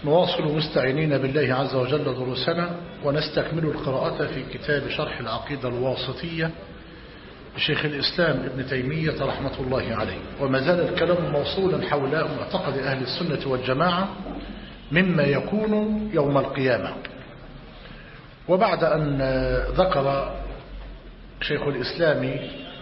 نواصل مستعينين بالله عز وجل دروسنا ونستكمل القراءة في كتاب شرح العقيدة الواسطية لشيخ الإسلام ابن تيمية رحمة الله عليه، وما زال الكلام موصولا حول معتقد أهل السنة والجماعة مما يكون يوم القيامة. وبعد أن ذكر شيخ الإسلام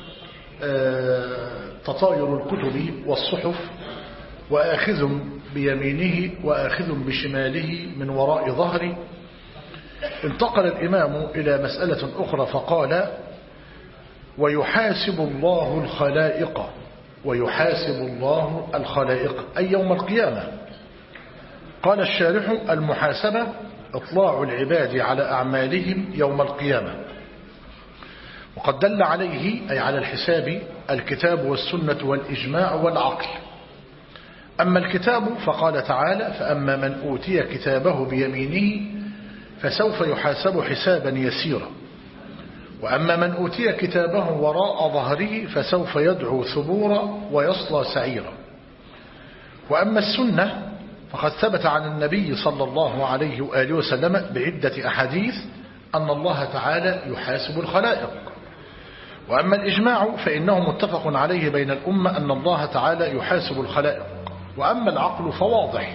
تطاير الكتب والصحف وآخذ بيمينه وآخذ بشماله من وراء ظهره، انتقل الإمام إلى مسألة أخرى فقال: ويحاسب الله الخلائق. ويحاسب الله الخلائق أي يوم القيامة. قال الشارح: المحاسبة إطلاع العباد على أعمالهم يوم القيامة، وقد دل عليه أي على الحساب الكتاب والسنة والإجماع والعقل. أما الكتاب فقال تعالى: فأما من أوتي كتابه بيمينه فسوف يحاسب حسابا يسيرا، وأما من أوتي كتابه وراء ظهره فسوف يدعو ثبورا ويصلى سعيرا. وأما السنة فقد ثبت عن النبي صلى الله عليه وآله وسلم بعدة أحاديث أن الله تعالى يحاسب الخلائق. وأما الإجماع فإنه متفق عليه بين الأمة أن الله تعالى يحاسب الخلائق. وأما العقل فواضح،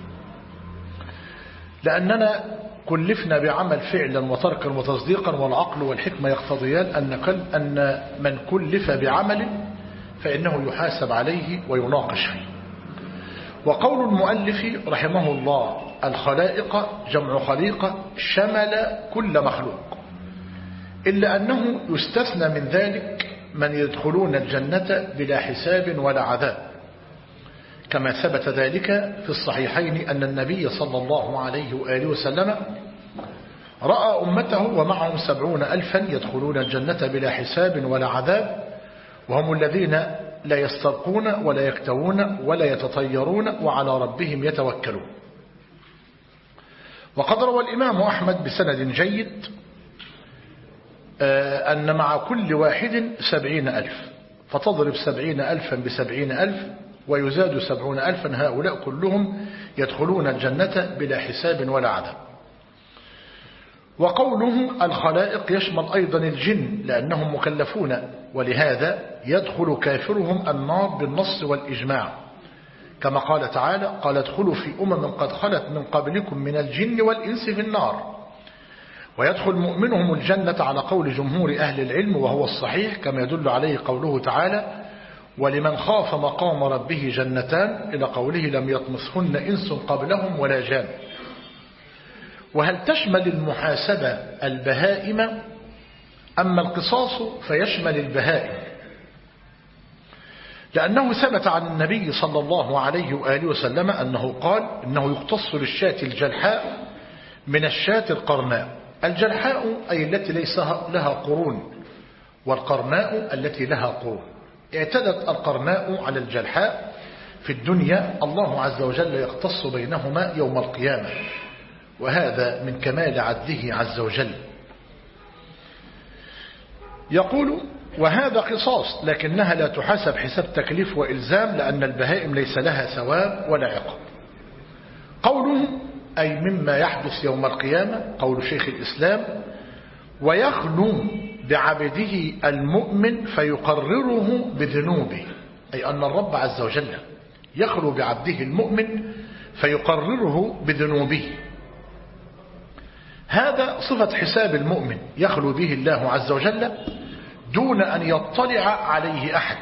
لأننا كلفنا بعمل فعلا وتركا وتصديقا، والعقل والحكمة يقتضيان أن من كلف بعمل فإنه يحاسب عليه ويناقش فيه. وقول المؤلف رحمه الله الخلائق جمع خليقة شمل كل مخلوق، إلا أنه يستثنى من ذلك من يدخلون الجنة بلا حساب ولا عذاب، كما ثبت ذلك في الصحيحين أن النبي صلى الله عليه وآله وسلم رأى أمته ومعهم 70,000 يدخلون الجنة بلا حساب ولا عذاب، وهم الذين لا يسترقون ولا يكتوون ولا يتطيرون وعلى ربهم يتوكلون. وقد روى الإمام أحمد بسند جيد أن مع كل واحد 70,000، فتضرب 70,000 ب70,000 ويزاد 70,000، هؤلاء كلهم يدخلون الجنة بلا حساب ولا عذاب. وقوله الخلائق يشمل أيضا الجن لأنهم مكلفون، ولهذا يدخل كافرهم النار بالنص والإجماع، كما قال تعالى: قال ادخلوا في قد خلت من قبلكم من الجن والإنس في النار. ويدخل مؤمنهم الجنة على قول جمهور أهل العلم وهو الصحيح، كما يدل عليه قوله تعالى: ولمن خاف مقام ربه جنتان، إلى قوله لم يطمثهن إنس قبلهم ولا جان. وهل تشمل المحاسبة البهائم؟ أما القصاص فيشمل البهائم، لأنه ثبت عن النبي صلى الله عليه وآله وسلم أنه قال: إنه يقتص للشاة الجلحاء من الشاة القرناء. الجلحاء أي التي ليس لها قرون، والقرناء التي لها قرون. اعتدت القرناء على الجلحاء في الدنيا، الله عز وجل يقتص بينهما يوم القيامة، وهذا من كمال عدله عز وجل. يقول: وهذا قصاص، لكنها لا تحاسب حساب تكليف وإلزام، لأن البهائم ليس لها ثواب ولا عقاب. قوله أي مما يحدث يوم القيامة، قول شيخ الإسلام: ويخلو بعبده المؤمن فيقرره بذنوبه، أي أن الرب عز وجل يخلو بعبده المؤمن فيقرره بذنوبه. هذا صفة حساب المؤمن يخلو به الله عز وجل دون أن يطلع عليه أحد،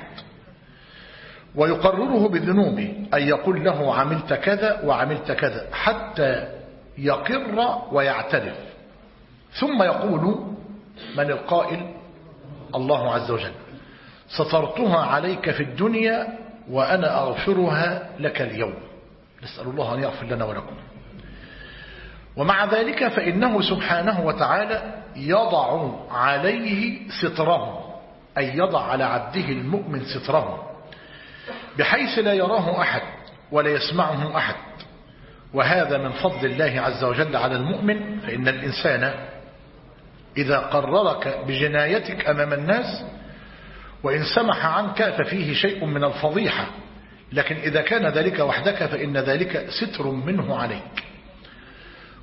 ويقرره بذنوبه، أي يقول له عملت كذا وعملت كذا، حتى يقر ويعترف، ثم يقول: من القائل؟ الله عز وجل: سترتها عليك في الدنيا وأنا أغفرها لك اليوم. نسأل الله أن يغفر لنا ولكم. ومع ذلك فإنه سبحانه وتعالى يضع عليه ستره، أي يضع على عبده المؤمن ستره، بحيث لا يراه أحد ولا يسمعه أحد. وهذا من فضل الله عز وجل على المؤمن، فإن الإنسان إذا قررك بجنايتك أمام الناس وإن سمح عنك ففيه شيء من الفضيحة، لكن إذا كان ذلك وحدك فإن ذلك ستر منه عليك.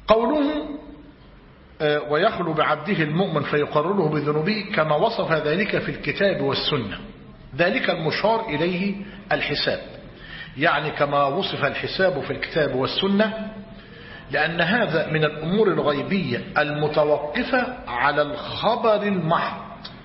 قوله ويخلو بعبده المؤمن فيقرره بذنوبه كما وصف ذلك في الكتاب والسنة، ذلك المشار إليه الحساب، يعني كما وصف الحساب في الكتاب والسنة، لأن هذا من الأمور الغيبية المتوقفة على الخبر المحض،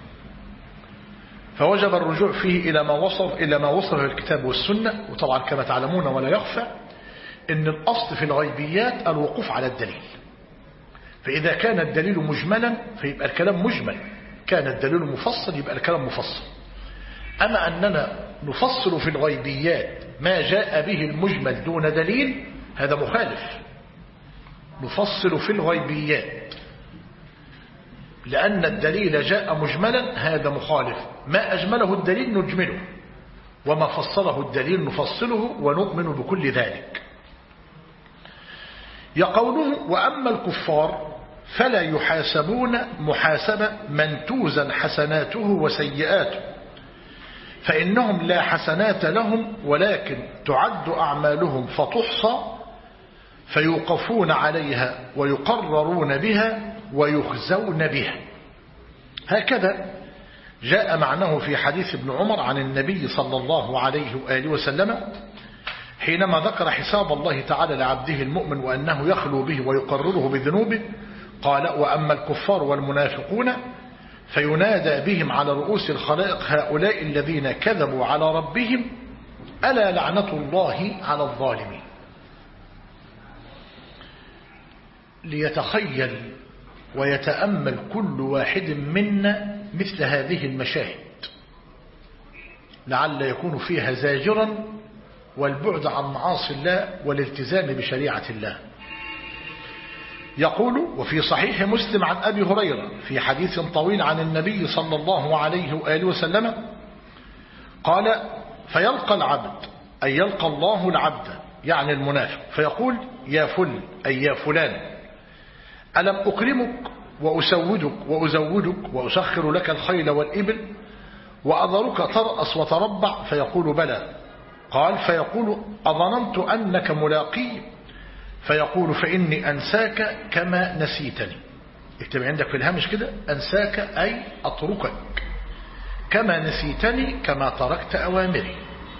فوجب الرجوع فيه إلى ما وصف في الكتاب والسنة. وطبعا كما تعلمون ولا يخفى إن الأصل في الغيبيات الوقوف على الدليل، فإذا كان الدليل مجملا فيبقى الكلام مجمل، كان الدليل مفصل يبقى الكلام مفصل. أما أننا نفصل في الغيبيات ما جاء به المجمل دون دليل هذا مخالف. نفصل في الغيبيات لأن الدليل جاء مجملا هذا مخالف، ما أجمله الدليل نجمله، وما فصله الدليل نفصله ونؤمن بكل ذلك. يقوله وأما الكفار فلا يحاسبون محاسبة من توزن حسناته وسيئاته، فإنهم لا حسنات لهم ولكن تعد أعمالهم فتحصى فيوقفون عليها ويقررون بها ويخزون بها. هكذا جاء معناه في حديث ابن عمر عن النبي صلى الله عليه وآله وسلم حينما ذكر حساب الله تعالى لعبده المؤمن وأنه يخلو به ويقرره بذنوبه، قال وأما الكفار والمنافقون فينادى بهم على رؤوس الخلائق هؤلاء الذين كذبوا على ربهم ألا لعنة الله على الظالمين. ليتخيل ويتأمل كل واحد منا مثل هذه المشاهد، لعل يكون فيها زاجرا والبعد عن معاصي الله والالتزام بشريعة الله. يقول وفي صحيح مسلم عن أبي هريرة في حديث طويل عن النبي صلى الله عليه وآله وسلم قال فيلقى العبد أي يلقى الله العبد يعني المنافق فيقول يا فل أي يا فلان ألم أكرمك وأسودك وأزودك وأسخر لك الخيل والإبل وأذرك ترأس وتربع فيقول بلى. قال فيقول أظننت أنك ملاقي فيقول فإني أنساك كما نسيتني. اكتب عندك في الهامش كده أنساك أي أتركك، كما نسيتني كما تركت أوامري.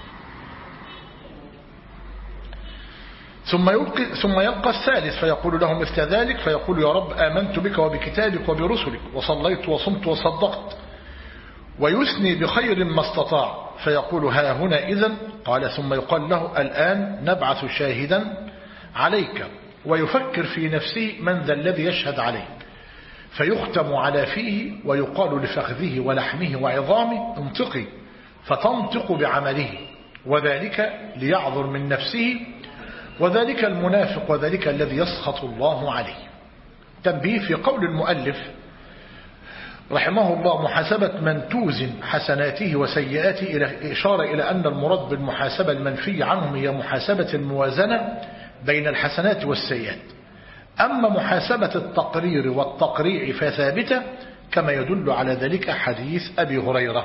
ثم يلقى الثالث فيقول له مثل ذلك فيقول يا رب آمنت بك وبكتابك وبرسلك وصليت وصمت وصدقت، ويثني بخير ما استطاع فيقول ها هنا إذن. قال ثم يقال له الآن نبعث شاهدا عليك، ويفكر في نفسه من ذا الذي يشهد عليه فيختم على فيه ويقال لفخذه ولحمه وعظامه انطقي فتنطق بعمله، وذلك ليعذر من نفسه، وذلك المنافق وذلك الذي يسخط الله عليه. تنبيه في قول المؤلف رحمه الله محاسبة من توزن حسناته وسيئاته إلى إشارة إلى أن المراد بالمحاسبة المنفي عنهم هي محاسبة الموازنة بين الحسنات والسيئات. أما محاسبة التقرير والتقريع فثابتة كما يدل على ذلك حديث أبي هريرة.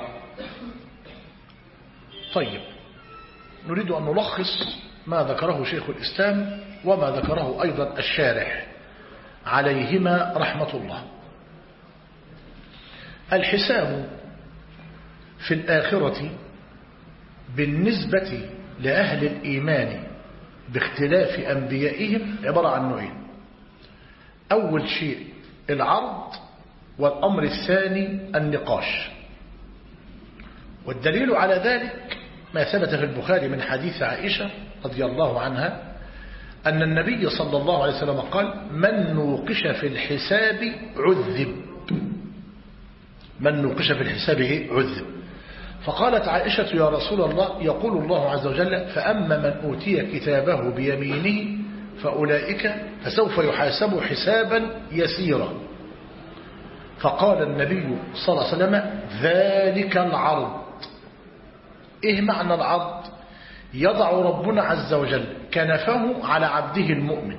طيب نريد أن نلخص ما ذكره شيخ الإسلام وما ذكره أيضا الشارح عليهما رحمة الله. الحساب في الآخرة بالنسبة لأهل الإيمان باختلاف أنبيائهم عبارة عن نوعين. أول شيء العرض، والأمر الثاني النقاش. والدليل على ذلك ما ثبت في البخاري من حديث عائشة رضي الله عنها أن النبي صلى الله عليه وسلم قال من نوقش في الحساب عذب. من نوقش في الحساب عذب. فقالت عائشة يا رسول الله يقول الله عز وجل فأما من أوتي كتابه بيمينه فأولئك فسوف يحاسب حسابا يسيرا. فقال النبي صلى الله عليه وسلم ذلك العرض. إيه معنى العرض؟ يضع ربنا عز وجل كنفه على عبده المؤمن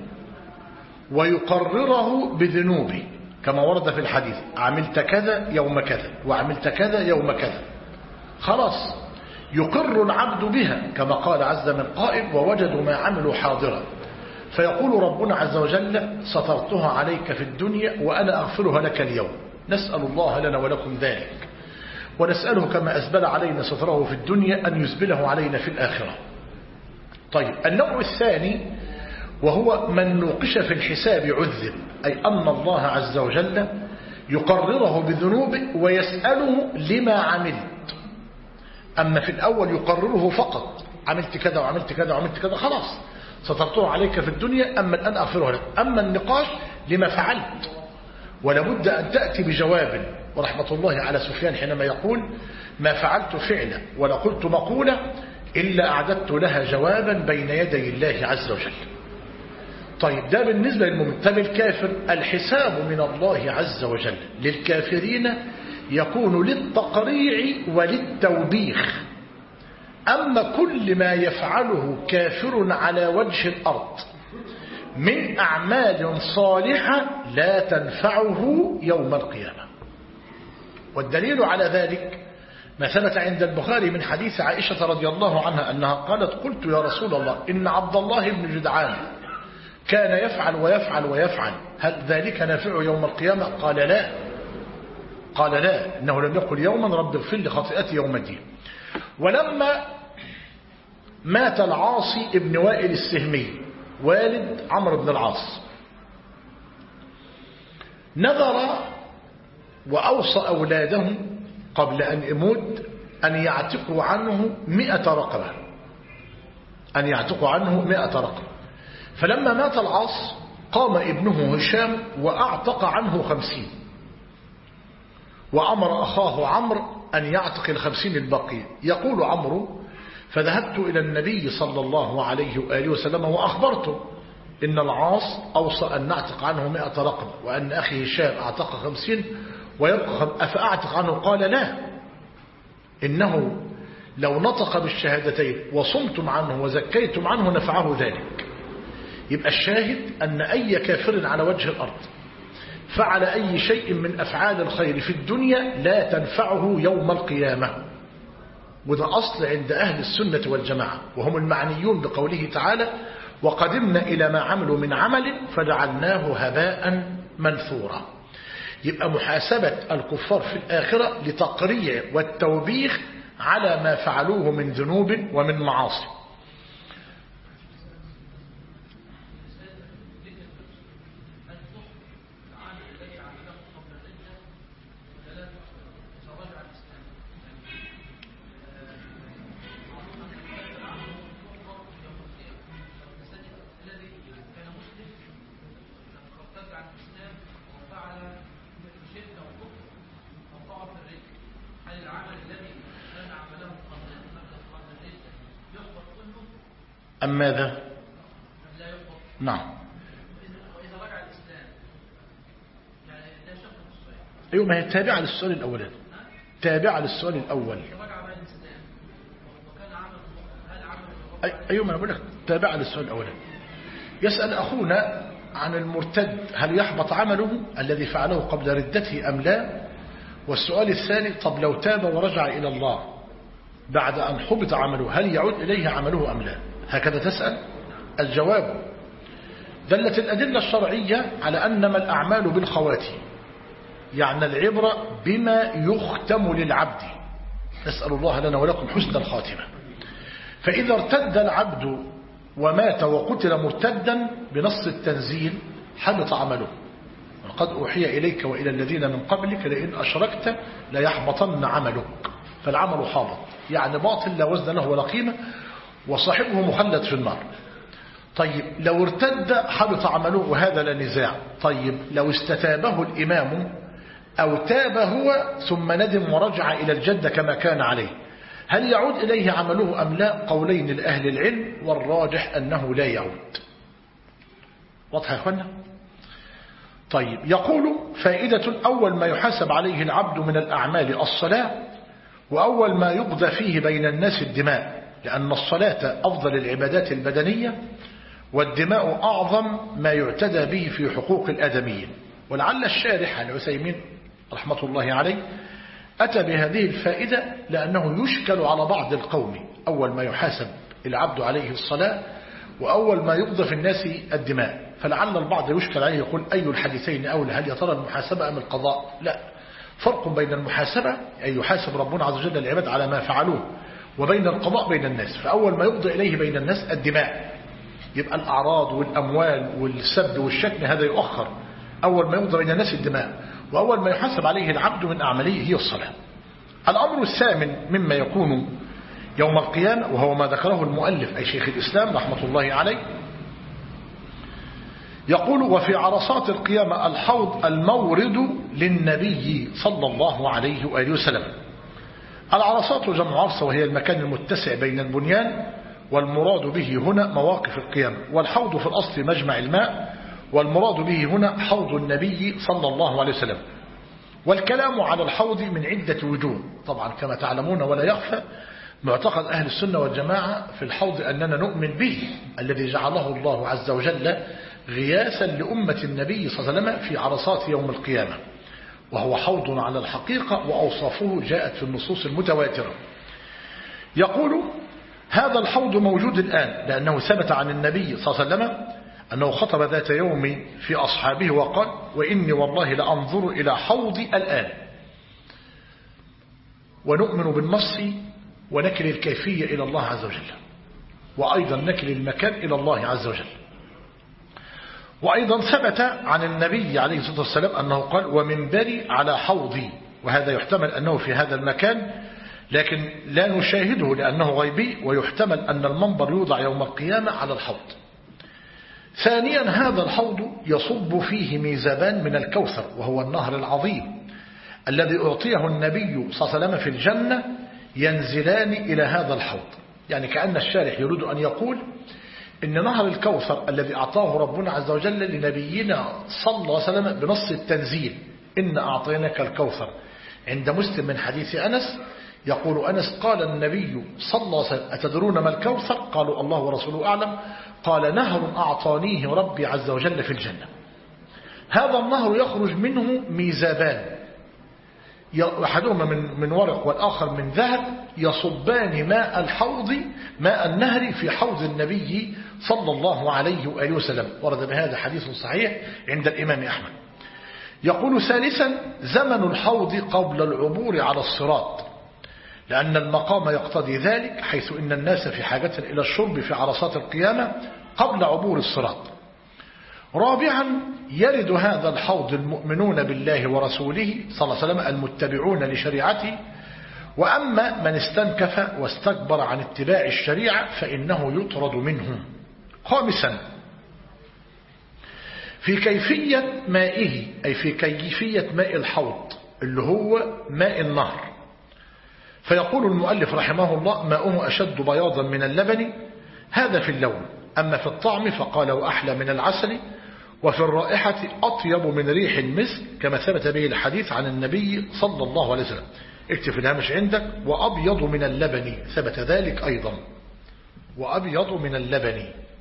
ويقرره بذنوبه كما ورد في الحديث عملت كذا يوم كذا وعملت كذا يوم كذا. خلاص يقر العبد بها كما قال عز من قائل ووجدوا ما عملوا حاضرا. فيقول ربنا عز وجل سترتها عليك في الدنيا وأنا أغفرها لك اليوم. نسأل الله لنا ولكم ذلك، ونسأله كما أسبل علينا ستره في الدنيا أن يسبله علينا في الآخرة. طيب، النوع الثاني وهو من نوقش في الحساب عذب، أي أن الله عز وجل يقرره بذنوبه ويسأله لما عملت. أما في الأول يقرره فقط، عملت كذا وعملت كذا وعملت كذا، خلاص سترته عليك في الدنيا، أما الآن أغفره لك. أما النقاش لما فعلت، ولابد أن تأتي بجواب. ورحمة الله على سفيان حينما يقول ما فعلت فعلا ولا قلت مقولة إلا أعددت لها جوابا بين يدي الله عز وجل. طيب، ده بالنسبة للمؤمن. طيب الكافر، الحساب من الله عز وجل للكافرين يكون للتقريع وللتوبيخ. أما كل ما يفعله كافر على وجه الأرض من أعمال صالحة لا تنفعه يوم القيامة. والدليل على ذلك ما ثبت عند البخاري من حديث عائشة رضي الله عنها أنها قالت قلت يا رسول الله إن عبد الله بن جدعان كان يفعل ويفعل ويفعل، هل ذلك نافع يوم القيامة؟ قال لا. قال لا، إنه لم يقل يوما رب اغفر لي خطيئتي يوم الدين. ولما مات العاصي ابن وائل السهمي والد عمرو بن العاص، نذر وأوصى أولاده قبل أن يموت أن يعتقوا عنه 100 رقبة، أن يعتقوا عنه 100 رقبة. فلما مات العاص قام ابنه هشام وأعتق عنه 50، وأمر أخاه عمرو أن يعتق 50 الباقية. يقول عمرو فذهبت إلى النبي صلى الله عليه وآله وسلم وأخبرته إن العاص أوصى أن نعتق عنه 100 رقبة وأن أخي هشام أعتق 50 ويبقى، أفأعتق عنه؟ قال لا، إنه لو نطق بالشهادتين وصمتم عنه وزكيتم عنه نفعه ذلك. يبقى الشاهد أن أي كافر على وجه الأرض فعل أي شيء من أفعال الخير في الدنيا لا تنفعه يوم القيامة. وده أصل عند أهل السنة والجماعة، وهم المعنيون بقوله تعالى وقدمنا إلى ما عملوا من عمل فجعلناه هباء منثورا. يبقى محاسبة الكفار في الآخرة لتقريع والتوبيخ على ما فعلوه من ذنوب ومن معاصي. أم ماذا؟ نعم. أيوة، ما هي تابعة للسؤال الأول، تابعة للسؤال الأول. أيوة، ما أنا بقول لك تابعة للسؤال الأول. يسأل أخونا عن المرتد هل يحبط عمله الذي فعله قبل ردته أم لا؟ والسؤال الثاني طب لو تاب ورجع إلى الله بعد أن حبط عمله هل يعود إليه عمله أم لا؟ هكذا تسأل. الجواب دلت الأدلة الشرعية على أنما الأعمال بالخواتيم، يعني العبرة بما يختم للعبد. نسأل الله لنا ولكم حسن الخاتمة. فإذا ارتد العبد ومات وقتل مرتدا بنص التنزيل حبط عمله. وقد أوحي إليك وإلى الذين من قبلك لئن أشركت ليحبطن عملك. فالعمل حابط، يعني باطل لا وزن له ولا قيمة، وصاحبه مخلد في النار. طيب لو ارتد حبط عمله، وهذا لا نزاع. طيب لو استتابه الإمام أو تاب هو ثم ندم ورجع إلى الجدة كما كان عليه، هل يعود إليه عمله أم لا؟ قولين لأهل العلم، والراجح أنه لا يعود. واضح يا أخوانا؟ طيب، يقول فائدة أول ما يحاسب عليه العبد من الأعمال الصلاة، وأول ما يقضى فيه بين الناس الدماء، لأن الصلاة أفضل العبادات البدنية، والدماء أعظم ما يعتدى به في حقوق الآدميين. ولعل الشارح العثيمين رحمة الله عليه أتى بهذه الفائدة لأنه يشكل على بعض القوم. أول ما يحاسب العبد عليه الصلاة، وأول ما يقضى في الناس الدماء. فلعل البعض يشكل عليه يقول أي الحديثين أولى، هل يا ترى المحاسبة أم القضاء؟ لا، فرق بين المحاسبة أي يحاسب ربنا عز وجل العباد على ما فعلوه، وبين القضاء بين الناس. فأول ما يقضى إليه بين الناس الدماء، يبقى الأعراض والأموال والسب والشتم هذا يؤخر. أول ما يقضى بين الناس الدماء، وأول ما يحاسب عليه العبد من أعماله هي الصلاة. الأمر الثامن مما يكون يوم القيامة، وهو ما ذكره المؤلف أي شيخ الإسلام رحمة الله عليه، يقول: وفي عرصات القيامة الحوض المورد للنبي صلى الله عليه وآله وسلم. العرصات جمع عرصة، وهي المكان المتسع بين البنيان، والمراد به هنا مواقف القيامة. والحوض في الأصل مجمع الماء، والمراد به هنا حوض النبي صلى الله عليه وسلم. والكلام على الحوض من عدة وجوه، طبعا كما تعلمون ولا يخفى معتقد أهل السنة والجماعة في الحوض أننا نؤمن به، الذي جعله الله عز وجل غياثا لأمة النبي صلى الله عليه وسلم في عرصات يوم القيامة، وهو حوض على الحقيقة، وأوصافه جاءت في النصوص المتواترة. يقول: هذا الحوض موجود الآن، لأنه ثبت عن النبي صلى الله عليه وسلم أنه خطب ذات يوم في أصحابه وقال: وإني والله لأنظر إلى حوضي الآن. ونؤمن بالنص ونكل الكيفية إلى الله عز وجل، وأيضا نكل المكان إلى الله عز وجل. وأيضا ثبت عن النبي عليه الصلاة والسلام أنه قال: ومنبري على حوضي. وهذا يحتمل أنه في هذا المكان، لكن لا نشاهده لأنه غيبي، ويحتمل أن المنبر يوضع يوم القيامة على الحوض. ثانيا، هذا الحوض يصب فيه ميزابان من الكوثر، وهو النهر العظيم الذي أعطيه النبي صلى الله عليه وسلم في الجنة، ينزلان إلى هذا الحوض. يعني كأن الشارح يريد أن يقول إن نهر الكوثر الذي أعطاه ربنا عز وجل لنبينا صلى الله عليه وسلم بنص التنزيل: إن أعطيناك الكوثر، عند مسلم من حديث أنس، يقول أنس: قال النبي صلى الله عليه وسلم: أتدرون ما الكوثر؟ قالوا: الله ورسوله أعلم. قال: نهر أعطانيه ربي عز وجل في الجنة. هذا النهر يخرج منه ميزابان، أحدهما من ورق والآخر من ذهب، يصبان ماء الحوض، ماء النهر، في حوض النبي صلى الله عليه وآله وسلم. ورد بهذا حديث صحيح عند الإمام أحمد. يقول: ثالثا، زمن الحوض قبل العبور على الصراط، لأن المقام يقتضي ذلك، حيث إن الناس في حاجة إلى الشرب في عرصات القيامة قبل عبور الصراط. رابعا، يرد هذا الحوض المؤمنون بالله ورسوله صلى الله عليه وسلم المتبعون لشريعته، وأما من استنكف واستكبر عن اتباع الشريعة فإنه يطرد منه. خامسا، في كيفية مائه، أي في كيفية ماء الحوض اللي هو ماء النهر. فيقول المؤلف رحمه الله: ماؤه أشد بياضا من اللبن، هذا في اللون. أما في الطعم فقال: وأحلى من العسل، وفي الرائحة أطيب من ريح المسك، كما ثبت به الحديث عن النبي صلى الله عليه وسلم. اكتب في الهامش عندك: وأبيض من اللبن، ثبت ذلك أيضا، وأبيض من اللبن.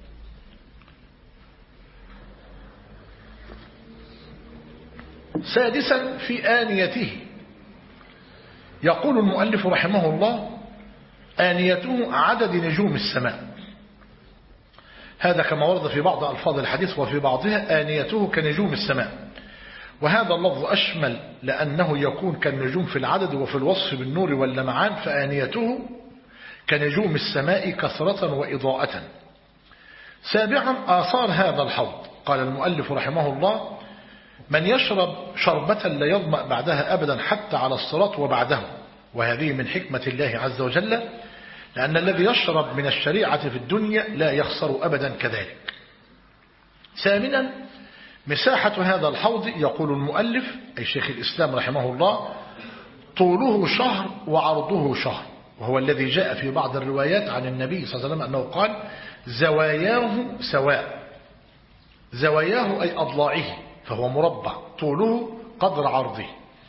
سادسا، في آنيته. يقول المؤلف رحمه الله: آنيته عدد نجوم السماء. هذا كما ورد في بعض ألفاظ الحديث، وفي بعضها آنيته كنجوم السماء. وهذا اللفظ أشمل، لأنه يكون كالنجوم في العدد وفي الوصف بالنور واللمعان، فآنيته كنجوم السماء كثرة وإضاءة. سابعا، آثار هذا الحوض. قال المؤلف رحمه الله: من يشرب شربة لا يظمأ بعدها أبدا حتى على الصراط وبعده. وهذه من حكمة الله عز وجل، لأن الذي يشرب من الشريعة في الدنيا لا يخسر أبدا كذلك. ثامنا، مساحة هذا الحوض. يقول المؤلف أي شيخ الإسلام رحمه الله: طوله شهر وعرضه شهر، وهو الذي جاء في بعض الروايات عن النبي صلى الله عليه وسلم أنه قال: زواياه سواء. زواياه أي أضلاعه، فهو مربع، طوله قدر عرضه.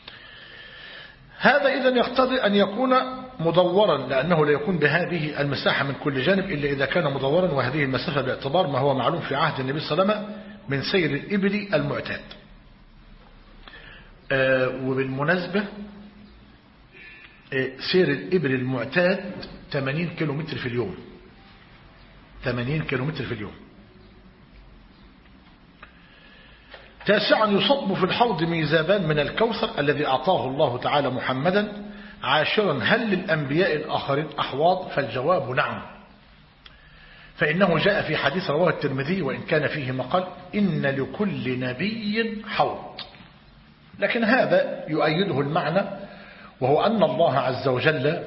هذا إذن يقتضي أن يكون مدورا، لأنه لا يكون بهذه المساحة من كل جانب إلا إذا كان مدورا، وهذه المسافة باعتبار ما هو معلوم في عهد النبي صلى الله عليه وسلم من سير الإبل المعتاد. وبالمناسبة سير الإبل المعتاد 80 كيلومتر في اليوم، 80 كيلومتر في اليوم. 9 يصب في الحوض ميزابان من الكوثر الذي أعطاه الله تعالى محمدا. 10 هل للأنبياء الآخرين أحواض؟ فالجواب نعم، فإنه جاء في حديث رواه الترمذي وإن كان فيه مقال إن لكل نبي حوض، لكن هذا يؤيده المعنى، وهو أن الله عز وجل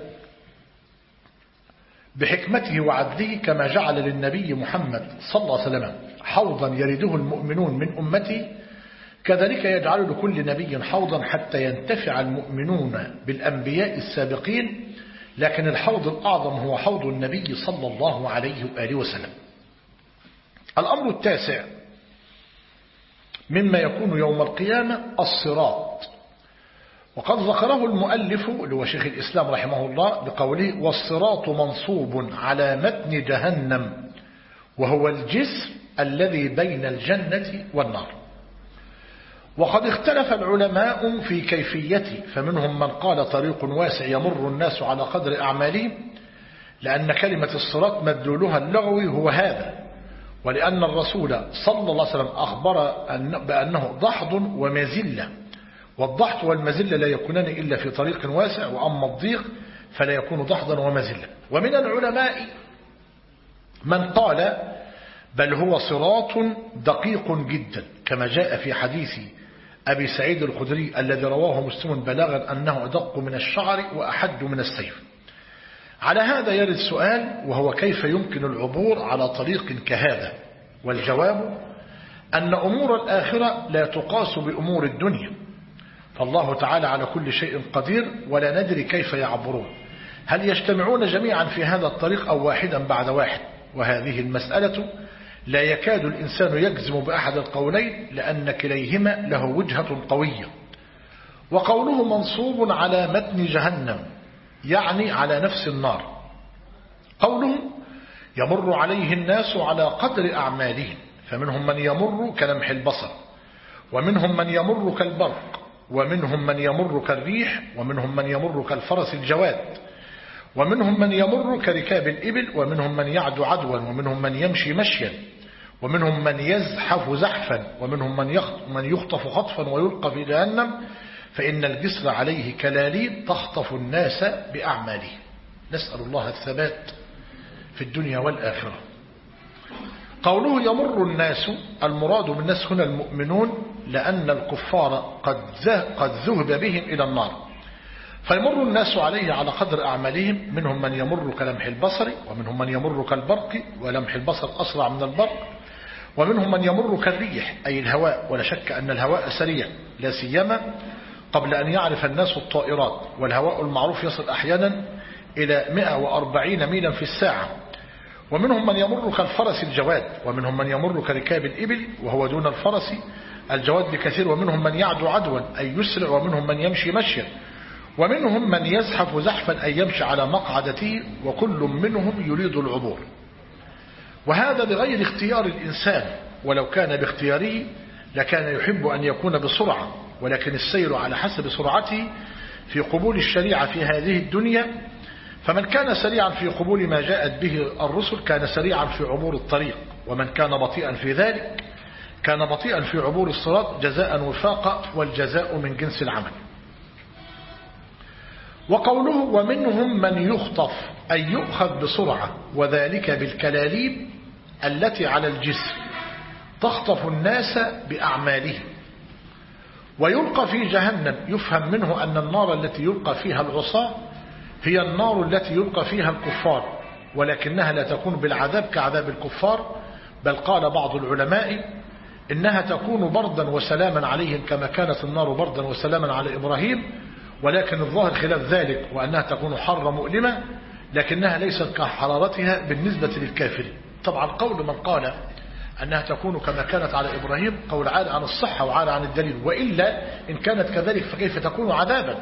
بحكمته وعدله كما جعل للنبي محمد صلى الله عليه وسلم حوضا يرده المؤمنون من أمته، كذلك يجعل لكل نبي حوضا حتى ينتفع المؤمنون بالأنبياء السابقين، لكن الحوض الأعظم هو حوض النبي صلى الله عليه وآله وسلم. الأمر 9 مما يكون يوم القيامة الصراط، وقد ذكره المؤلف اللي هو شيخ الإسلام رحمه الله بقوله والصراط منصوب على متن جهنم وهو الجسر الذي بين الجنة والنار. وقد اختلف العلماء في كيفيته، فمنهم من قال طريق واسع يمر الناس على قدر أعمالهم، لأن كلمة الصراط مدلولها اللغوي هو هذا، ولأن الرسول صلى الله عليه وسلم أخبر بأنه ضحض ومزلة، والضحض والمزلة لا يكونان إلا في طريق واسع، وأما الضيق فلا يكون ضحضا ومزلة. ومن العلماء من قال بل هو صراط دقيق جدا، كما جاء في حديث أبي سعيد الخدري الذي رواه مسلم بلاغا أنه أدق من الشعر وأحد من السيف. على هذا يرد سؤال، وهو كيف يمكن العبور على طريق كهذا؟ والجواب أن أمور الآخرة لا تقاس بأمور الدنيا، فالله تعالى على كل شيء قدير، ولا ندري كيف يعبرون، هل يجتمعون جميعا في هذا الطريق أو واحدا بعد واحد؟ وهذه المسألة لا يكاد الإنسان يجزم بأحد القولين، لأن كليهما له وجهة قوية. وقوله منصوب على متن جهنم يعني على نفس النار. قوله يمر عليه الناس على قدر أعمالهم، فمنهم من يمر كلمح البصر، ومنهم من يمر كالبرق، ومنهم من يمر كالريح، ومنهم من يمر كالفرس الجواد، ومنهم من يمر كركاب الإبل، ومنهم من يعدو عدوا، ومنهم من يمشي مشيا، ومنهم من يزحف زحفا، ومنهم من يخطف خطفا ويلقى في جهنم، فإن الجسر عليه كلاليب تخطف الناس بأعماله. نسأل الله الثبات في الدنيا والآخرة. قوله يمر الناس، المراد بالناس هنا المؤمنون، لأن الكفار قد ذهب بهم إلى النار، فيمر الناس عليه على قدر أعمالهم، منهم من يمر كلمح البصر، ومنهم من يمر كالبرق، ولمح البصر أسرع من البرق، ومنهم من يمر كالريح أي الهواء، ولا شك أن الهواء سريع، لا سيما قبل أن يعرف الناس الطائرات، والهواء المعروف يصل أحيانا إلى 140 ميلا في الساعة. ومنهم من يمر كالفرس الجواد، ومنهم من يمر كركاب الإبل وهو دون الفرس الجواد بكثير، ومنهم من يعدو عدوا أي يسرع، ومنهم من يمشي مشيا، ومنهم من يزحف زحفا أي يمشي على مقعدته، وكل منهم يريد العبور، وهذا بغير اختيار الإنسان، ولو كان باختياره لكان يحب أن يكون بسرعة، ولكن السير على حسب سرعته في قبول الشريعة في هذه الدنيا، فمن كان سريعا في قبول ما جاءت به الرسل كان سريعا في عبور الطريق، ومن كان بطيئا في ذلك كان بطيئا في عبور الصراط، جزاء وفاقا، والجزاء من جنس العمل. وقوله ومنهم من يخطف أي يؤخذ بسرعة، وذلك بالكلاليب التي على الجسر تخطف الناس بأعمالهم. ويلقى في جهنم، يفهم منه أن النار التي يلقى فيها العصاة هي النار التي يلقى فيها الكفار، ولكنها لا تكون بالعذاب كعذاب الكفار، بل قال بعض العلماء إنها تكون بردا وسلاما عليهم كما كانت النار بردا وسلاما على إبراهيم، ولكن الظاهر خلاف ذلك، وأنها تكون حرة مؤلمة، لكنها ليست كحرارتها بالنسبة للكافرين. طبعا قول من قال أنها تكون كما كانت على إبراهيم قول عاد عن الصحة وعاد عن الدليل، وإلا إن كانت كذلك فكيف تكون عذابا؟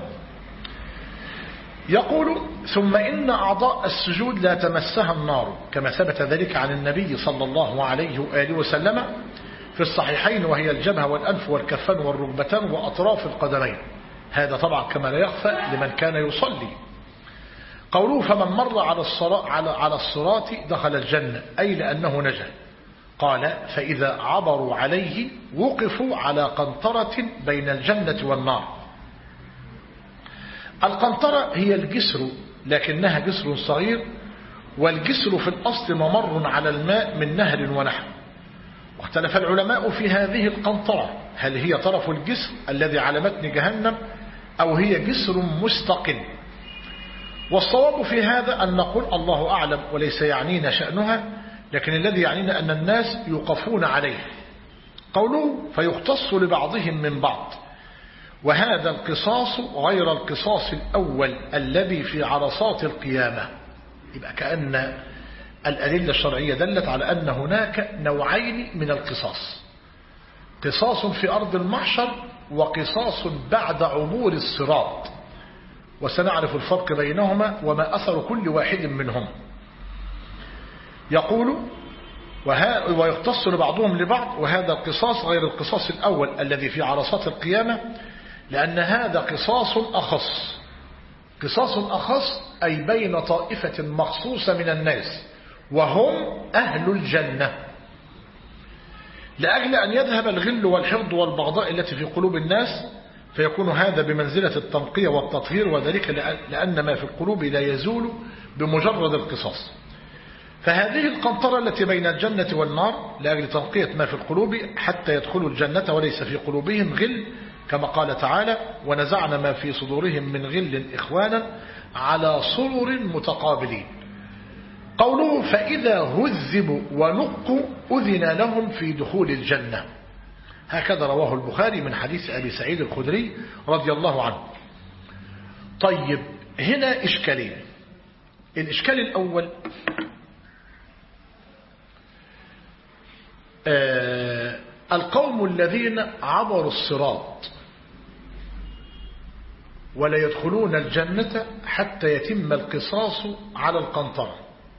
يقول ثم إن أعضاء السجود لا تمسها النار، كما ثبت ذلك عن النبي صلى الله عليه وآله وسلم في الصحيحين، وهي الجبهة والأنف والكفان والركبتان وأطراف القدمين، هذا طبعا كما لا يخفى لمن كان يصلي. قوله فمن مر على الصراط دخل الجنة أي لأنه نجا. قال فإذا عبروا عليه وقفوا على قنطرة بين الجنة والنار. القنطرة هي الجسر لكنها جسر صغير، والجسر في الأصل ممر على الماء من نهر ونحو. واختلف العلماء في هذه القنطرة، هل هي طرف الجسر الذي على متن جهنم أو هي جسر مستقل؟ والصواب في هذا أن نقول الله أعلم، وليس يعنينا شأنها، لكن الذي يعنينا أن الناس يوقفون عليه. قوله فيختص لبعضهم من بعض، وهذا القصاص غير القصاص الأول الذي في عرصات القيامة. يبقى كأن الأدلة الشرعية دلت على أن هناك نوعين من القصاص: قصاص في أرض المحشر وقصاص بعد عبور الصراط، وسنعرف الفرق بينهما وما أثر كل واحد منهم. يقول ويختص لبعضهم لبعض، وهذا القصاص غير القصاص الأول الذي في عرصات القيامة، لأن هذا قصاص أخص. قصاص أخص أي بين طائفة مخصوصة من الناس وهم أهل الجنة، لأجل أن يذهب الغل والحقد والبغضاء التي في قلوب الناس، فيكون هذا بمنزلة التنقية والتطهير، وذلك لأن ما في القلوب لا يزول بمجرد القصاص. فهذه القنطرة التي بين الجنة والنار لأجل تنقية ما في القلوب حتى يدخلوا الجنة وليس في قلوبهم غل، كما قال تعالى ونزعنا ما في صدورهم من غل إخوانا على سرر متقابلين. قوله فإذا هذبوا ونقوا أذن لهم في دخول الجنة، هكذا رواه البخاري من حديث أبي سعيد الخدري رضي الله عنه. طيب هنا إشكالين. الإشكال الأول القوم الذين عبروا الصراط ولا يدخلون الجنة حتى يتم القصاص على القنطرة،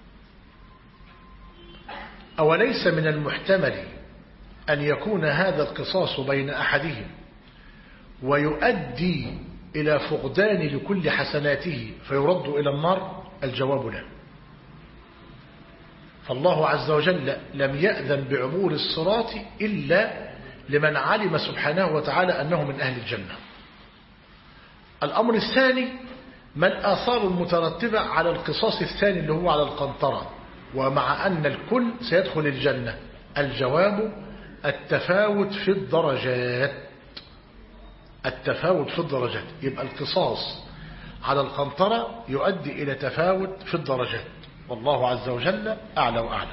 أوليس من المحتمل أن يكون هذا القصاص بين أحدهم ويؤدي إلى فقدان لكل حسناته فيرد إلى النار؟ الجواب لا. فالله عز وجل لم يأذن بعبور الصراط إلا لمن علم سبحانه وتعالى أنه من أهل الجنة. الأمر الثاني ما الآثار المترتبة على القصاص الثاني اللي هو على القنطرة ومع أن الكل سيدخل الجنة؟ الجواب التفاوت في الدرجات. التفاوت في الدرجات، يبقى القصاص على القنطرة يؤدي إلى تفاوت في الدرجات، والله عز وجل أعلى وأعلم.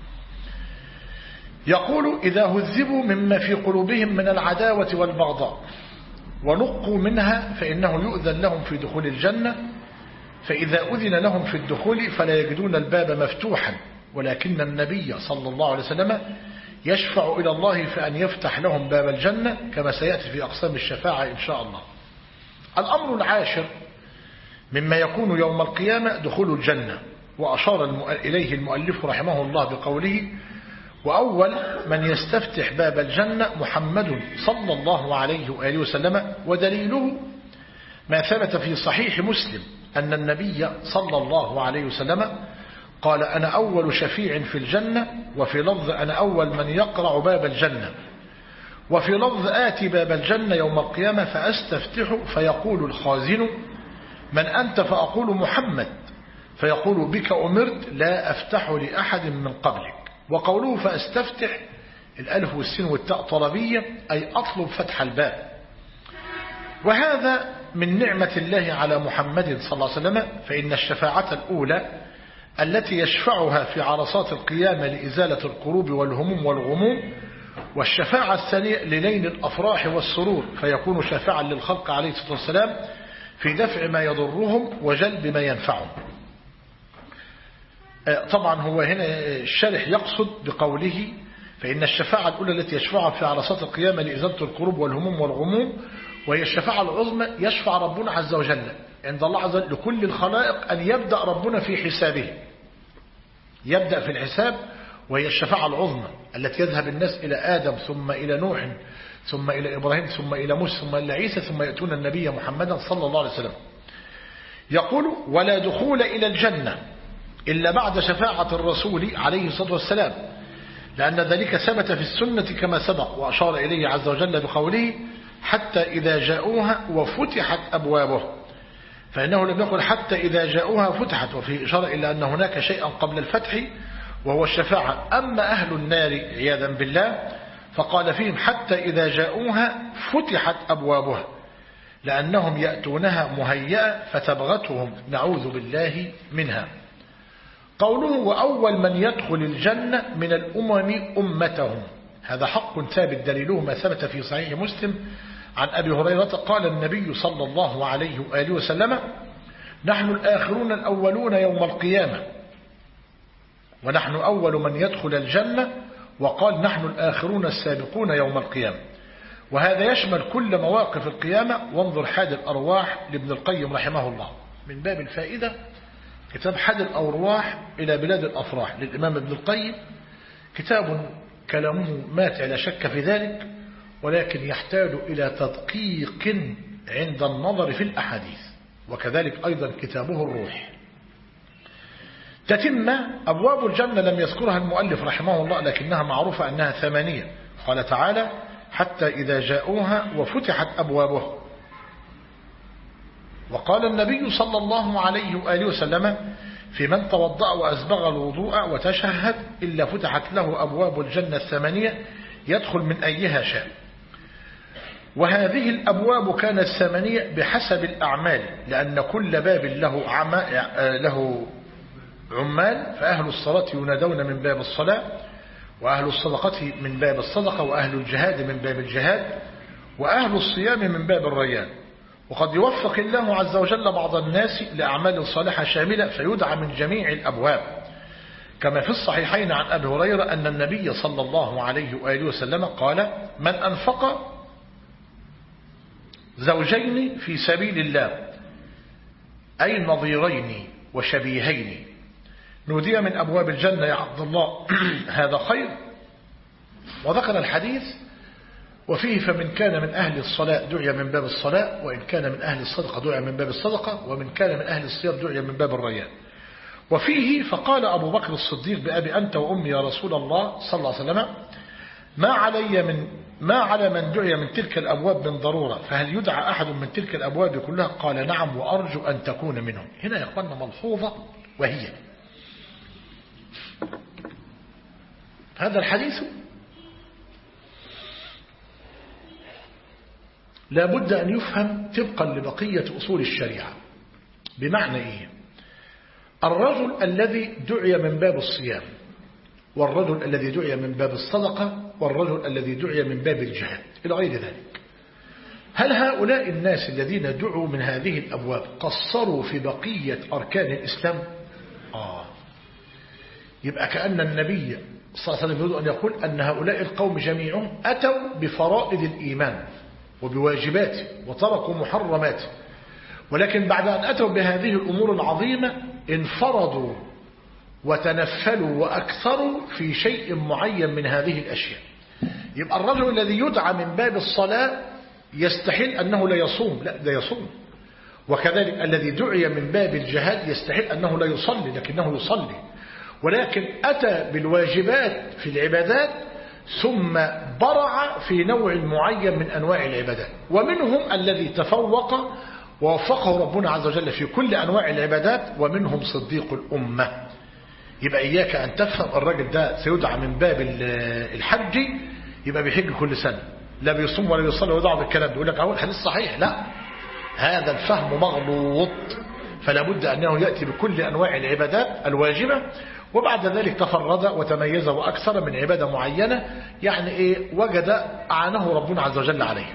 يقول إذا هذبوا مما في قلوبهم من العداوة والبغضاء ونقوا منها فإنه يؤذن لهم في دخول الجنة، فإذا أذن لهم في الدخول فلا يجدون الباب مفتوحا، ولكن النبي صلى الله عليه وسلم يشفع إلى الله فأن يفتح لهم باب الجنة كما سيأتي في أقسام الشفاعة إن شاء الله. الأمر العاشر مما يكون يوم القيامة دخول الجنة، وأشار إليه المؤلف رحمه الله بقوله وأول من يستفتح باب الجنة محمد صلى الله عليه وآله وسلم، ودليله ما ثبت في صحيح مسلم أن النبي صلى الله عليه وسلم قال أنا أول شفيع في الجنة، وفي لفظ أنا أول من يقرع باب الجنة، وفي لفظ آتي باب الجنة يوم القيامة فأستفتح فيقول الخازن من أنت؟ فأقول محمد، فيقول بك أمرت لا أفتح لأحد من قبلك. وقوله فأستفتح الألف والسين والتاء طلبية أي أطلب فتح الباب، وهذا من نعمة الله على محمد صلى الله عليه وسلم، فإن الشفاعة الأولى التي يشفعها في عرصات القيامة لإزالة الكروب والهموم والغموم، والشفاعة الثانية للين الأفراح والسرور، فيكون شفاعا للخلق عليه الصلاة والسلام في دفع ما يضرهم وجلب ما ينفعهم. طبعا هو هنا الشارح يقصد بقوله فإن الشفاعة الأولى التي يشفعها في عرصات القيامة لإزالة الكروب والهموم والغموم، وهي الشفاعة العظمى يشفع ربنا عز وجل عند الله عز وجل لكل الخلائق أن يبدأ ربنا في حسابه، يبدأ في الحساب، وهي الشفاعة العظمى التي يذهب الناس إلى آدم ثم إلى نوح ثم إلى إبراهيم ثم إلى موسى ثم إلى عيسى ثم يأتون النبي محمدا صلى الله عليه وسلم. يقول ولا دخول إلى الجنة إلا بعد شفاعة الرسول عليه الصلاة والسلام، لأن ذلك ثبت في السنة كما سبق، وأشار إليه عز وجل بقوله حتى إذا جاءوها وفتحت أبوابه، فإنه لم يقل حتى إذا جاءوها فتحت، وفيه إشارة إلى أن هناك شيئا قبل الفتح وهو الشفاعة. أما أهل النار عياذا بالله فقال فيهم حتى إذا جاءوها فتحت أبوابها، لأنهم يأتونها مهيئة فتبغتهم، نعوذ بالله منها. قوله وأول من يدخل الجنة من الأمم أمتهم، هذا حق ثابت دليله ما ثبت في صحيح مسلم عن أبي هريرة قال النبي صلى الله عليه وآله وسلم نحن الآخرون الأولون يوم القيامة، ونحن أول من يدخل الجنة، وقال نحن الآخرون السابقون يوم القيامة. وهذا يشمل كل مواقف القيامة. وانظر حاد الأرواح لابن القيم رحمه الله من باب الفائدة، كتاب حاد الأرواح إلى بلاد الأفراح للإمام ابن القيم، كتاب كلامه ماتع لا شك في ذلك، ولكن يحتاج إلى تدقيق عند النظر في الأحاديث، وكذلك أيضا كتابه الروح. تتم أبواب الجنة لم يذكرها المؤلف رحمه الله، لكنها معروفة أنها 8. قال تعالى حتى إذا جاءوها وفتحت أبوابها. وقال النبي صلى الله عليه وآله وسلم في من توضأ وأسبغ الوضوء وتشهد إلا فتحت له أبواب الجنة 8 يدخل من أيها شاء. وهذه الأبواب كانت 8 بحسب الأعمال، لأن كل باب له عمال، فأهل الصلاة ينادون من باب الصلاة، وأهل الصدقة من باب الصدقة، وأهل الجهاد من باب الجهاد، وأهل الصيام من باب الريان. وقد يوفق الله عز وجل بعض الناس لأعمال صالحة شاملة فيدعى من جميع الأبواب، كما في الصحيحين عن أبي هريرة أن النبي صلى الله عليه وآله وسلم قال من أنفق زوجين في سبيل الله أي نظيرين وشبيهين نودي من أبواب الجنة يا عبد الله هذا خير. وذكر الحديث وفيه فمن كان من أهل الصلاة دعي من باب الصلاة، وإن كان من أهل الصدقة دعي من باب الصدقة، ومن كان من أهل الصيام دعي من باب الريان. وفيه فقال أبو بكر الصديق بأبي أنت وأمي يا رسول الله صلى الله عليه وسلم ما على من دعي من تلك الأبواب من ضرورة، فهل يدعى أحد من تلك الأبواب كلها؟ قال نعم وأرجو أن تكون منهم. هنا يا أخوانا ملحوظة، وهي هذا الحديث لا بد أن يفهم طبقا لبقية أصول الشريعة. بمعنى إيه؟ الرجل الذي دعي من باب الصيام، والرجل الذي دعي من باب الصدقة، والرجل الذي دعي من باب الجهاد إلى غير ذلك، هل هؤلاء الناس الذين دعوا من هذه الأبواب قصروا في بقية أركان الإسلام؟ يبقى كأن النبي صلى الله عليه وسلم يريد أن يقول أن هؤلاء القوم جميعهم أتوا بفرائض الإيمان وبواجباته وتركوا محرماته، ولكن بعد أن أتوا بهذه الأمور العظيمة انفردوا وتنفلوا وأكثروا في شيء معين من هذه الأشياء. يبقى الرجل الذي يدعى من باب الصلاة يستحيل أنه لا يصوم، لا ده يصوم. وكذلك الذي دعي من باب الجهاد يستحيل أنه لا يصلي، لكنه يصلي، ولكن أتى بالواجبات في العبادات ثم برع في نوع معين من أنواع العبادات. ومنهم الذي تفوق ووفقه ربنا عز وجل في كل أنواع العبادات، ومنهم صديق الأمة. يبقى إياك أن تفهم الرجل ده سيدعى من باب الحج يبقى بيحج كل سنة، لا بيصوم ولا بيصلي ويدعى بالكلام ده، يقول لك أول حديث صحيح. لا، هذا الفهم مغلوط. فلا بد أنه يأتي بكل أنواع العبادات الواجبة، وبعد ذلك تفرد وتميز وأكثر من عبادة معينة، يعني إيه وجد أعانه ربنا عز وجل عليه.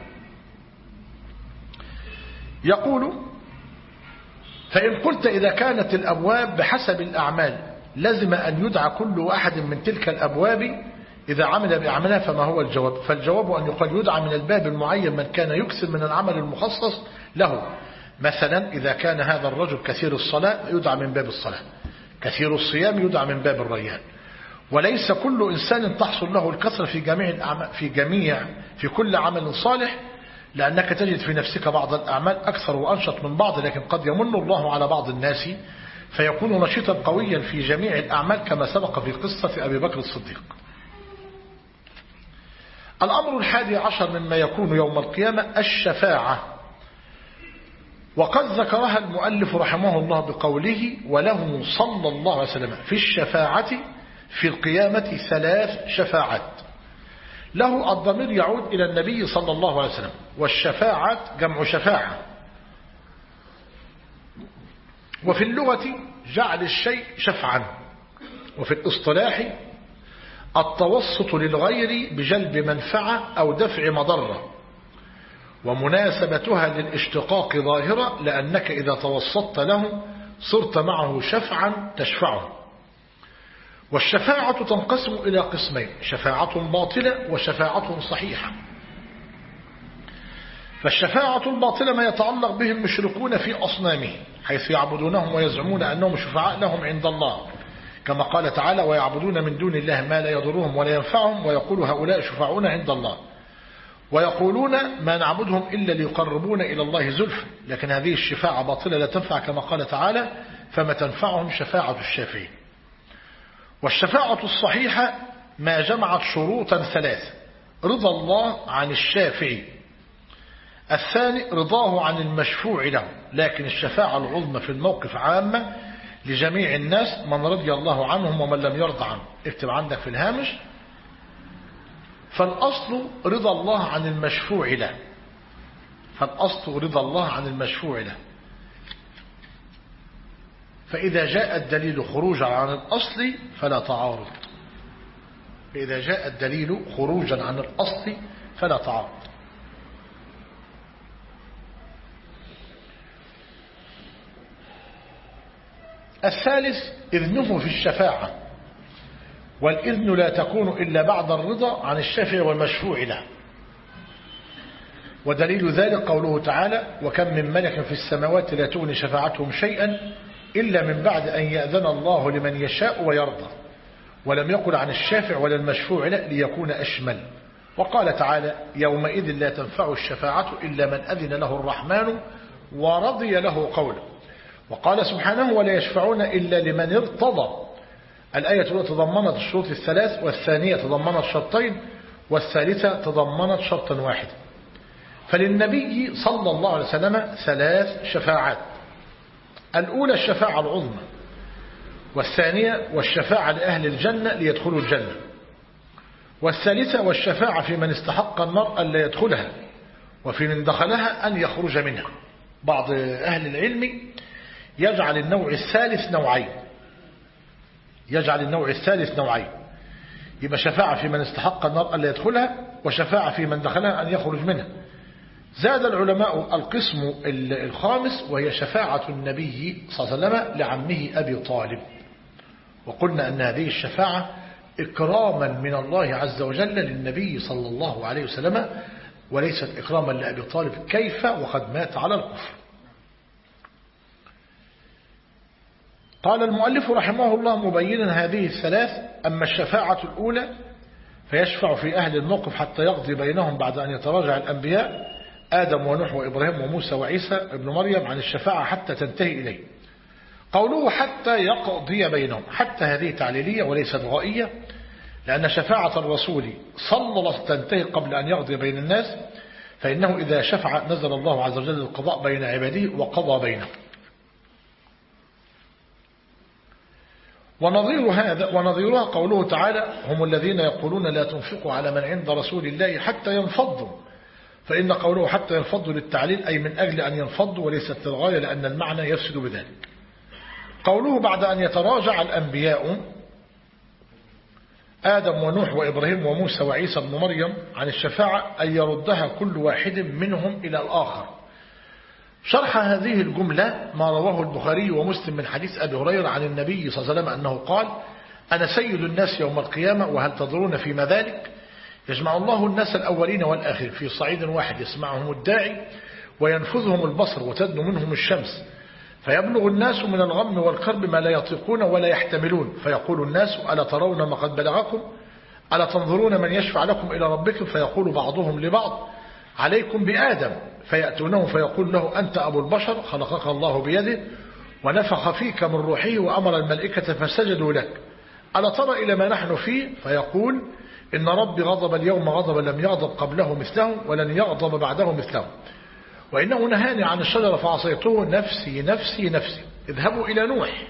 يقول فإن قلت إذا كانت الأبواب بحسب الأعمال لازم أن يدعى كل واحد من تلك الأبواب إذا عمل بأعمالها، فما هو الجواب؟ فالجواب أن يقال يدعى من الباب المعين من كان يكثر من العمل المخصص له. مثلا إذا كان هذا الرجل كثير الصلاة يدعى من باب الصلاة، كثير الصيام يدعى من باب الريان. وليس كل إنسان تحصل له الكثرة في كل عمل صالح لأنك تجد في نفسك بعض الأعمال أكثر وأنشط من بعض، لكن قد يمن الله على بعض الناس فيكون نشيطا قويا في جميع الأعمال كما سبق في قصة أبي بكر الصديق. الأمر 11 مما يكون يوم القيامة الشفاعة، وقد ذكرها المؤلف رحمه الله بقوله وله صلى الله عليه وسلم في الشفاعة في القيامة 3 شفاعات. له الضمير يعود إلى النبي صلى الله عليه وسلم، والشفاعات جمع شفاعة، وفي اللغة جعل الشيء شفعا، وفي الاصطلاح التوسط للغير بجلب منفعة أو دفع مضرة، ومناسبتها للاشتقاق ظاهرة لأنك إذا توسطت له صرت معه شفعا تشفعه. والشفاعة تنقسم إلى قسمين: شفاعة باطلة وشفاعة صحيحة. فالشفاعة الباطلة ما يتعلق به المشركون في أصنامهم حيث يعبدونهم ويزعمون أنهم شفعاء لهم عند الله، كما قال تعالى ويعبدون من دون الله ما لا يضرهم ولا ينفعهم ويقول هؤلاء شفعاؤنا عند الله، ويقولون ما نعبدهم إلا ليقربونا إلى الله زلفى، لكن هذه الشفاعة باطلة لا تنفع كما قال تعالى فما تنفعهم شفاعة الشافعين. والشفاعة الصحيحة ما جمعت شروطا 3: رضا الله عن الشافعي، الثاني رضاه عن المشفوع له، لكن الشفاعة العظمى في الموقف عامة لجميع الناس من رضي الله عنهم ومن لم يرضى عنه. اكتب عندك في الهامش: فالأصل رضا الله عن المشفوع له، فالأصل رضا الله عن المشفوع له، فإذا جاء الدليل خروجا عن الأصل فلا تعارض، فإذا جاء الدليل خروجا عن الأصل فلا تعارض. الثالث إذنه في الشفاعة، والإذن لا تكون إلا بعد الرضا عن الشافع والمشفوع له، ودليل ذلك قوله تعالى وكم من ملك في السماوات لا تغني شفاعتهم شيئا إلا من بعد أن يأذن الله لمن يشاء ويرضى، ولم يقل عن الشافع ولا المشفوع له ليكون أشمل. وقال تعالى يومئذ لا تنفع الشفاعة إلا من أذن له الرحمن ورضي له قولا. وقال سبحانه ولا يشفعون إلا لمن ارتضى. الآية الأولى تضمنت الشروط 3، والثانية تضمنت شرطين، والثالثة تضمنت شرطا واحدا. فللنبي صلى الله عليه وسلم 3 شفاعات: الأولى الشفاعة العظمى، والثانية والشفاعة لأهل الجنة ليدخلوا الجنة، والثالثة والشفاعة في من استحق النار أن لا يدخلها وفي من دخلها أن يخرج منها. بعض أهل العلم يجعل النوع الثالث نوعين، يجعل النوع الثالث نوعين، يبقى شفاعة في من استحق النار أن لا يدخلها وشفاعة في من دخلها أن يخرج منها. زاد العلماء القسم الخامس وهي شفاعة النبي صلى الله عليه وسلم لعمه أبي طالب، وقلنا أن هذه الشفاعة إكراما من الله عز وجل للنبي صلى الله عليه وسلم وليست إكراما لأبي طالب كيف وقد مات على الكفر. قال المؤلف رحمه الله مبينا هذه 3: أما الشفاعة الأولى فيشفع في أهل الموقف حتى يقضي بينهم بعد أن يتراجع الأنبياء آدم ونوح وإبراهيم وموسى وعيسى ابن مريم عن الشفاعة حتى تنتهي إليه. قوله حتى يقضي بينهم، حتى هذه تعليلية وليست غائية، لأن شفاعة الرسول صلى الله عليه وسلم تنتهي قبل أن يقضي بين الناس، فإنه إذا شفع نزل الله عز وجل القضاء بين عباده وقضى بينهم. ونظيرها قوله تعالى هم الذين يقولون لا تنفقوا على من عند رسول الله حتى ينفضوا، فإن قوله حتى ينفضوا للتعليل أي من أجل أن ينفضوا وليست للغاية لأن المعنى يفسد بذلك. قوله بعد أن يتراجع الأنبياء آدم ونوح وإبراهيم وموسى وعيسى بن مريم عن الشفاعة أن يردها كل واحد منهم إلى الآخر. شرح هذه الجملة ما رواه البخاري ومسلم من حديث أبي هريرة عن النبي صلى الله عليه وسلم أنه قال أنا سيد الناس يوم القيامة وهل تدرون فيما ذلك؟ يجمع الله الناس الأولين والآخرين في صعيد واحد يسمعهم الداعي وينفذهم البصر وتدنو منهم الشمس، فيبلغ الناس من الغم والكرب ما لا يطيقون ولا يحتملون، فيقول الناس ألا ترون ما قد بلغكم؟ ألا تنظرون من يشفع لكم إلى ربكم؟ فيقول بعضهم لبعض عليكم بآدم، فيأتونه فيقول له أنت أبو البشر، خلقك الله بيده ونفخ فيك من روحه وأمر الملائكة فسجدوا لك، ألا ترى إلى ما نحن فيه؟ فيقول إن ربي غضب اليوم غضبا لم يغضب قبله مثله ولن يغضب بعده مثله، وإنه نهاني عن الشجرة فعصيته، نفسي نفسي نفسي، اذهبوا إلى نوح.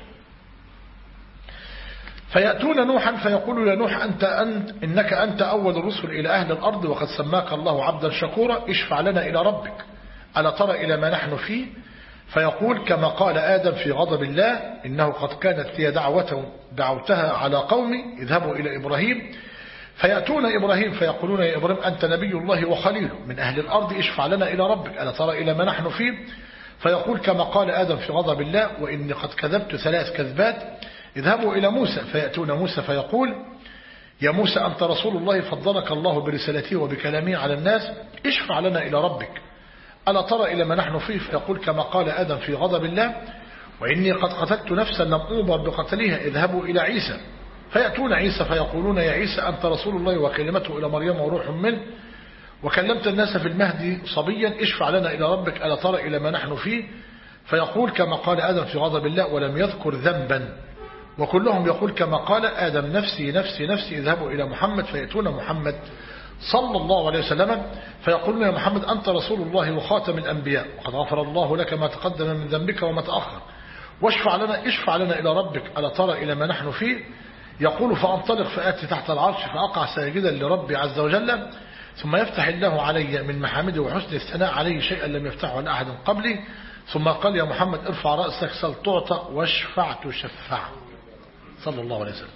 فيأتون نوحا فيقول يا نوح إنك أنت أول الرسل إلى أهل الأرض وقد سماك الله عبدا شكورا، اشفع لنا إلى ربك، ألا ترى إلى ما نحن فيه؟ فيقول كما قال آدم في غضب الله إنه قد كانت لي دعوتها على قومي، اذهبوا إلى إبراهيم. فيأتون إبراهيم فيقولون يا إبراهيم أنت نبي الله وخليله من أهل الأرض، اشفع لنا إلى ربك، ألا ترى إلى ما نحن فيه؟ فيقول كما قال آدم في غضب الله وإني قد كذبت 3 كذبات، اذهبوا إلى موسى. فيأتون موسى فيقول يا موسى أنت رسول الله فضلك الله برسالته وبكلامه على الناس، اشفع لنا إلى ربك، ألا ترى إلى ما نحن فيه؟ فيقول كما قال آدم في غضب الله وإني قد قتلت نفسا لم أمر بقتلها، اذهبوا إلى عيسى. فيأتون عيسى فيقولون يا عيسى أنت رسول الله وكلمته إلى مريم وروح منه وكلمت الناس في المهد صبيا، اشفع لنا إلى ربك، ألا ترى إلى ما نحن فيه؟ فيقول كما قال آدم في غضب الله ولم يذكر ذنبا، وكلهم يقول كما قال آدم نفسي نفسي نفسي، اذهبوا إلى محمد. فيأتون محمد صلى الله عليه وسلم فيقولون يا محمد أنت رسول الله وخاتم الأنبياء وقد غفر الله لك ما تقدم من ذنبك وما تأخر، اشفع لنا إلى ربك، ألا ترى إلى ما نحن فيه؟ يقول فأنطلق فآتي تحت العرش فأقع ساجدا لربي عز وجل، ثم يفتح الله علي من محامده وحسن الثناء عليه شيئا لم يفتحه لأحد قبلي، ثم قال يا محمد ارفع رأسك سل تعطى واشفع تشفع، صلى الله عليه وسلم.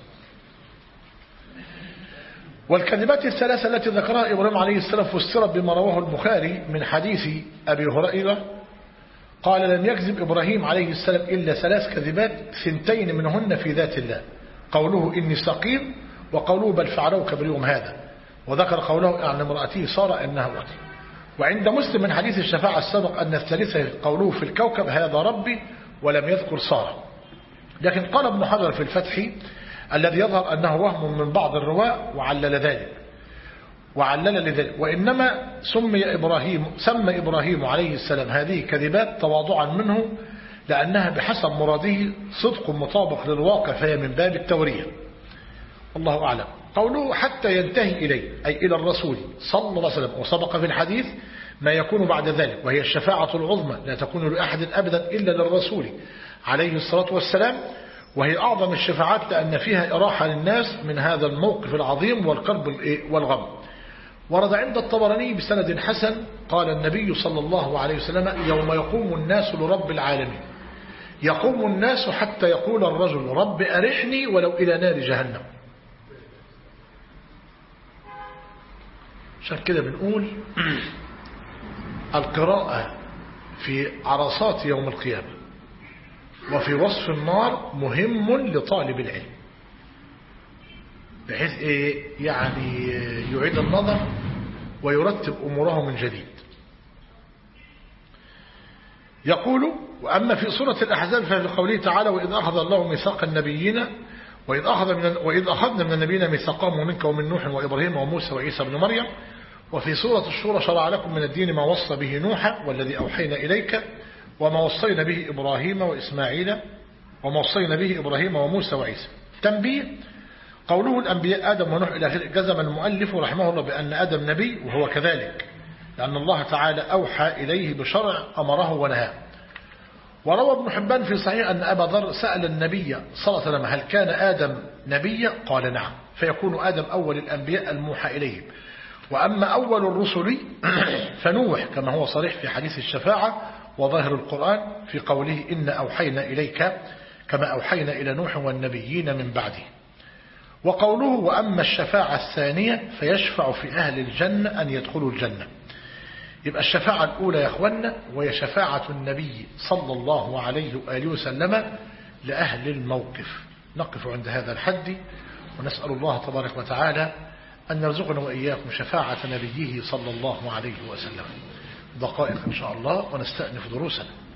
والكلمات الثلاثة التي ذكرها إبراهيم عليه السلام فسرت بما رواه البخاري من حديث أبي هريرة قال لم يكذب إبراهيم عليه السلام إلا 3 كذبات، 2 منهن في ذات الله، قوله إني سقيم، وقوله بل فعلوك باليوم هذا، وذكر قوله عن امرأته سارة إنها وتر. وعند مسلم من حديث الشفاعة السابق أن الثالثة قوله في الكوكب هذا ربي، ولم يذكر سارة. لكن قال ابن حجر في الفتح الذي يظهر أنه وهم من بعض الرواة وعلل لذلك، وإنما سمى إبراهيم عليه السلام هذه كذبات تواضعا منه، لأنها بحسب مراده صدق مطابق للواقع، فهي من باب التورية. الله أعلم. قوله حتى ينتهي إليه أي إلى الرسول صلى الله عليه وسلم، وسبق في الحديث ما يكون بعد ذلك، وهي الشفاعة العظمى لا تكون لأحد أبدا إلا للرسول عليه الصلاة والسلام، وهي أعظم الشفاعات لأن فيها إراحة للناس من هذا الموقف العظيم والكرب والغم. ورد عند الطبراني بسند حسن قال النبي صلى الله عليه وسلم يوم يقوم الناس لرب العالمين، يقوم الناس حتى يقول الرجل رب أرحني ولو إلى نار جهنم. عشان كده بنقول القراءة في عرصات يوم القيامة وفي وصف النار مهم لطالب العلم، بحيث يعني يعيد النظر ويرتب أموره من جديد. يقول وأما في سورة الأحزاب ففي قوله تعالى وإذ أخذ الله ميثاق النبيين وإذ أخذنا من النبيين ميثاقهم ومنك ومن نوح وإبراهيم وموسى وعيسى بن مريم. وفي سورة الشورى شرع لكم من الدين ما وصى به نوحا والذي أوحينا إليك وما وصينا به إبراهيم وإسماعيل وما وصينا به إبراهيم وموسى وعيسى. تنبيه قوله الأنبياء آدم ونوح إلى آخره، جزم المؤلف رحمه الله بأن آدم نبي، وهو كذلك لأن الله تعالى أوحى إليه بشرع أمره ونهاه. وروى ابن حبان في صحيح أن أبا ذر سأل النبي صلى الله عليه وسلم هل كان آدم نبيا؟ قال نعم، فيكون آدم أول الأنبياء الموحى إليهم. وأما أول الرسل فنوح كما هو صريح في حديث الشفاعة وظاهر القرآن في قوله إن أوحينا إليك كما أوحينا إلى نوح والنبيين من بعده. وقوله وأما الشفاعة الثانية فيشفع في أهل الجنة أن يدخلوا الجنة. يبقى الشفاعة الأولى يا أخوانا وهي شفاعة النبي صلى الله عليه وآله وسلم لأهل الموقف. نقف عند هذا الحد ونسأل الله تبارك وتعالى أن يرزقنا وإياكم شفاعة نبيه صلى الله عليه وسلم. دقائق إن شاء الله ونستأنف دروسنا.